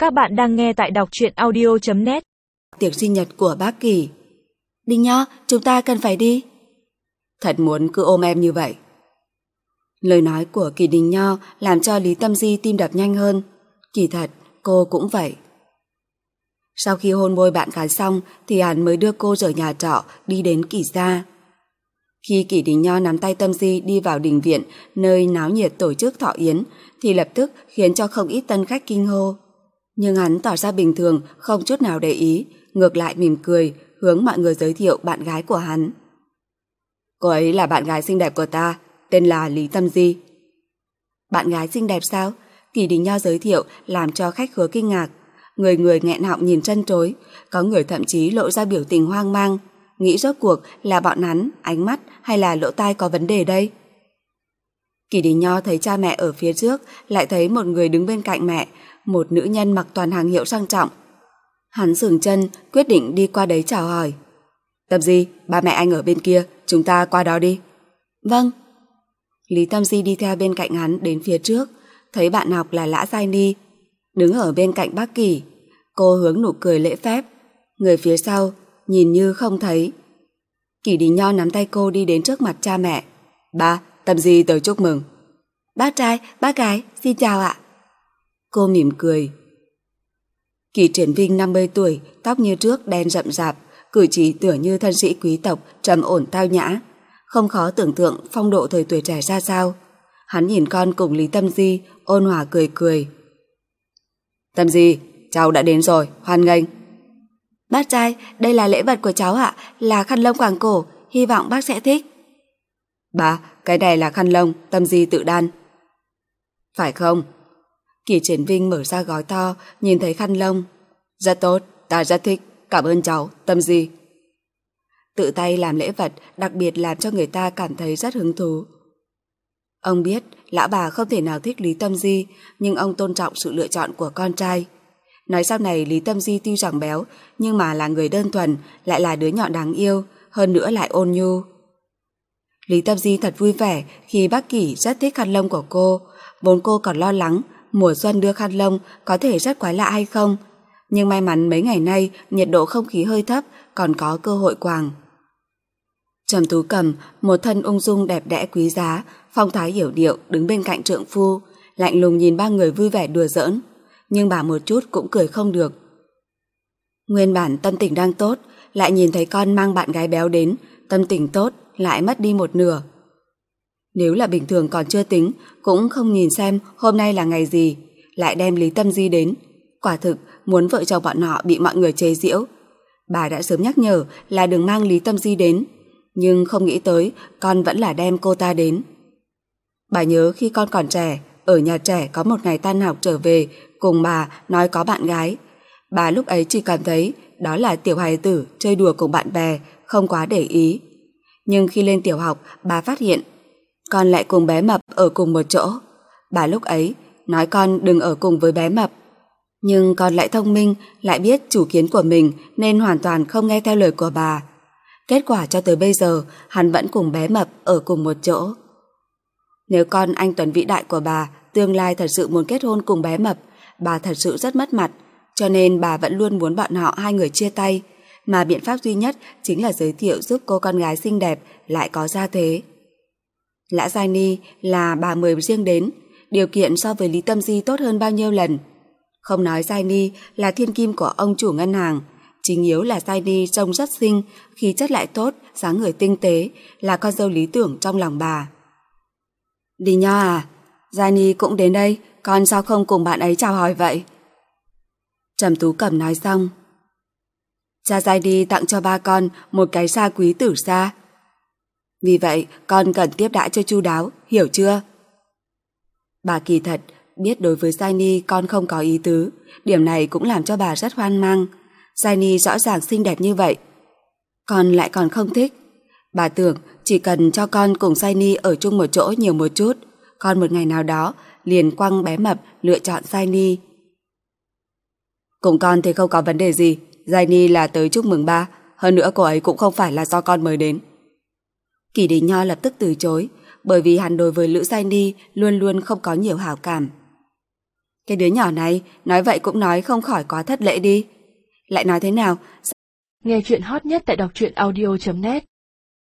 Các bạn đang nghe tại đọc truyện audio.net. Tiệc sinh nhật của bác Kỳ. Đình Nho, chúng ta cần phải đi. Thật muốn cứ ôm em như vậy. Lời nói của Kỳ Đình Nho làm cho Lý Tâm Di tim đập nhanh hơn. Kỳ thật, cô cũng vậy. Sau khi hôn môi bạn gái xong thì hắn mới đưa cô rời nhà trọ đi đến Kỳ gia. Khi Kỳ Đình Nho nắm tay Tâm Di đi vào đình viện nơi náo nhiệt tổ chức thọ yến thì lập tức khiến cho không ít tân khách kinh hô. Nhưng hắn tỏ ra bình thường, không chút nào để ý, ngược lại mỉm cười, hướng mọi người giới thiệu bạn gái của hắn. Cô ấy là bạn gái xinh đẹp của ta, tên là Lý Tâm Di. Bạn gái xinh đẹp sao? Kỳ Đình Nho giới thiệu làm cho khách khứa kinh ngạc. Người người nghẹn họng nhìn trân trối, có người thậm chí lộ ra biểu tình hoang mang, nghĩ rốt cuộc là bọn hắn, ánh mắt hay là lỗ tai có vấn đề đây? Kỳ Đình Nho thấy cha mẹ ở phía trước, lại thấy một người đứng bên cạnh mẹ, một nữ nhân mặc toàn hàng hiệu sang trọng. Hắn dừng chân, quyết định đi qua đấy chào hỏi. Tâm Di, ba mẹ anh ở bên kia, chúng ta qua đó đi. Vâng. Lý Tâm Di đi theo bên cạnh hắn đến phía trước, thấy bạn học là Lã Giai Ni, đứng ở bên cạnh bác Kỳ. Cô hướng nụ cười lễ phép, người phía sau nhìn như không thấy. Kỳ Đình Nho nắm tay cô đi đến trước mặt cha mẹ. Ba, Tâm Di tới chúc mừng. Bác trai, bác gái, xin chào ạ. Cô mỉm cười. Kỳ Triển Vinh 50 tuổi, tóc như trước đen rậm rạp, cử chỉ tựa như thân sĩ quý tộc, trầm ổn tao nhã. Không khó tưởng tượng phong độ thời tuổi trẻ ra sao. Hắn nhìn con cùng Lý Tâm Di, ôn hòa cười cười. Tâm Di, cháu đã đến rồi, hoan nghênh. Bác trai, đây là lễ vật của cháu ạ, là khăn lông quàng cổ, hy vọng bác sẽ thích. Ba, cái này là khăn lông, Tâm Di tự đan. Phải không? Kỳ Triển Vinh mở ra gói to, nhìn thấy khăn lông. Rất tốt, ta rất thích, cảm ơn cháu, Tâm Di. Tự tay làm lễ vật, đặc biệt làm cho người ta cảm thấy rất hứng thú. Ông biết lão bà không thể nào thích Lý Tâm Di, nhưng ông tôn trọng sự lựa chọn của con trai. Nói sau này Lý Tâm Di tuy rằng béo, nhưng mà là người đơn thuần, lại là đứa nhỏ đáng yêu, hơn nữa lại ôn nhu. Lý Tâm Di thật vui vẻ khi bác Kỷ rất thích khăn lông của cô, vốn cô còn lo lắng mùa xuân đưa khăn lông có thể rất quái lạ hay không, nhưng may mắn mấy ngày nay nhiệt độ không khí hơi thấp, còn có cơ hội quàng. Trầm Tú Cầm, một thân ung dung đẹp đẽ quý giá, phong thái hiểu điệu đứng bên cạnh trượng phu, lạnh lùng nhìn ba người vui vẻ đùa giỡn, nhưng bà một chút cũng cười không được. Nguyên bản tâm tình đang tốt, lại nhìn thấy con mang bạn gái béo đến, tâm tình tốt lại mất đi một nửa. Nếu là bình thường còn chưa tính, cũng không nhìn xem hôm nay là ngày gì, lại đem Lý Tâm Di đến. Quả thực muốn vợ chồng bọn họ bị mọi người chế giễu. Bà đã sớm nhắc nhở là đừng mang Lý Tâm Di đến, nhưng không nghĩ tới con vẫn là đem cô ta đến. Bà nhớ khi con còn trẻ, ở nhà trẻ có một ngày tan học trở về cùng bà nói có bạn gái. Bà lúc ấy chỉ cảm thấy đó là tiểu hài tử chơi đùa cùng bạn bè, không quá để ý. Nhưng khi lên tiểu học, bà phát hiện con lại cùng bé mập ở cùng một chỗ. Bà lúc ấy nói con đừng ở cùng với bé mập, nhưng con lại thông minh, lại biết chủ kiến của mình nên hoàn toàn không nghe theo lời của bà. Kết quả cho tới bây giờ hắn vẫn cùng bé mập ở cùng một chỗ. Nếu con anh Tuấn vĩ đại của bà tương lai thật sự muốn kết hôn cùng bé mập, bà thật sự rất mất mặt, cho nên bà vẫn luôn muốn bọn họ hai người chia tay, mà biện pháp duy nhất chính là giới thiệu giúp cô con gái xinh đẹp lại có gia thế. Lã Giai Ni là bà mời riêng đến, điều kiện so với Lý Tâm Di tốt hơn bao nhiêu lần. Không nói Giai Ni là thiên kim của ông chủ ngân hàng, chính yếu là Giai Ni trông rất xinh, khí chất lại tốt, dáng người tinh tế, là con dâu lý tưởng trong lòng bà. Đình Nho à, Giai Ni cũng đến đây, con sao không cùng bạn ấy chào hỏi vậy? Trầm Tú Cẩm nói xong. Cha Giai Ni tặng cho ba con một cái sa quý tử sa. Vì vậy con cần tiếp đãi cho chu đáo, hiểu chưa? Bà kỳ thật biết đối với Giai Ni con không có ý tứ, điểm này cũng làm cho bà rất hoang mang. Giai Ni rõ ràng xinh đẹp như vậy, con lại còn không thích. Bà tưởng chỉ cần cho con cùng Giai Ni ở chung một chỗ nhiều một chút, con một ngày nào đó liền quăng bé mập lựa chọn Giai Ni. Cùng con thì không có vấn đề gì, Giai Ni là tới chúc mừng ba, hơn nữa cô ấy cũng không phải là do con mời đến. Kỳ Đình Nho lập tức từ chối, bởi vì hắn đối với Lữ Giai Ni luôn luôn không có nhiều hảo cảm. Cái đứa nhỏ này, nói vậy cũng nói không khỏi quá thất lễ đi. Lại nói thế nào? Nghe chuyện hot nhất tại đọc truyện audio.net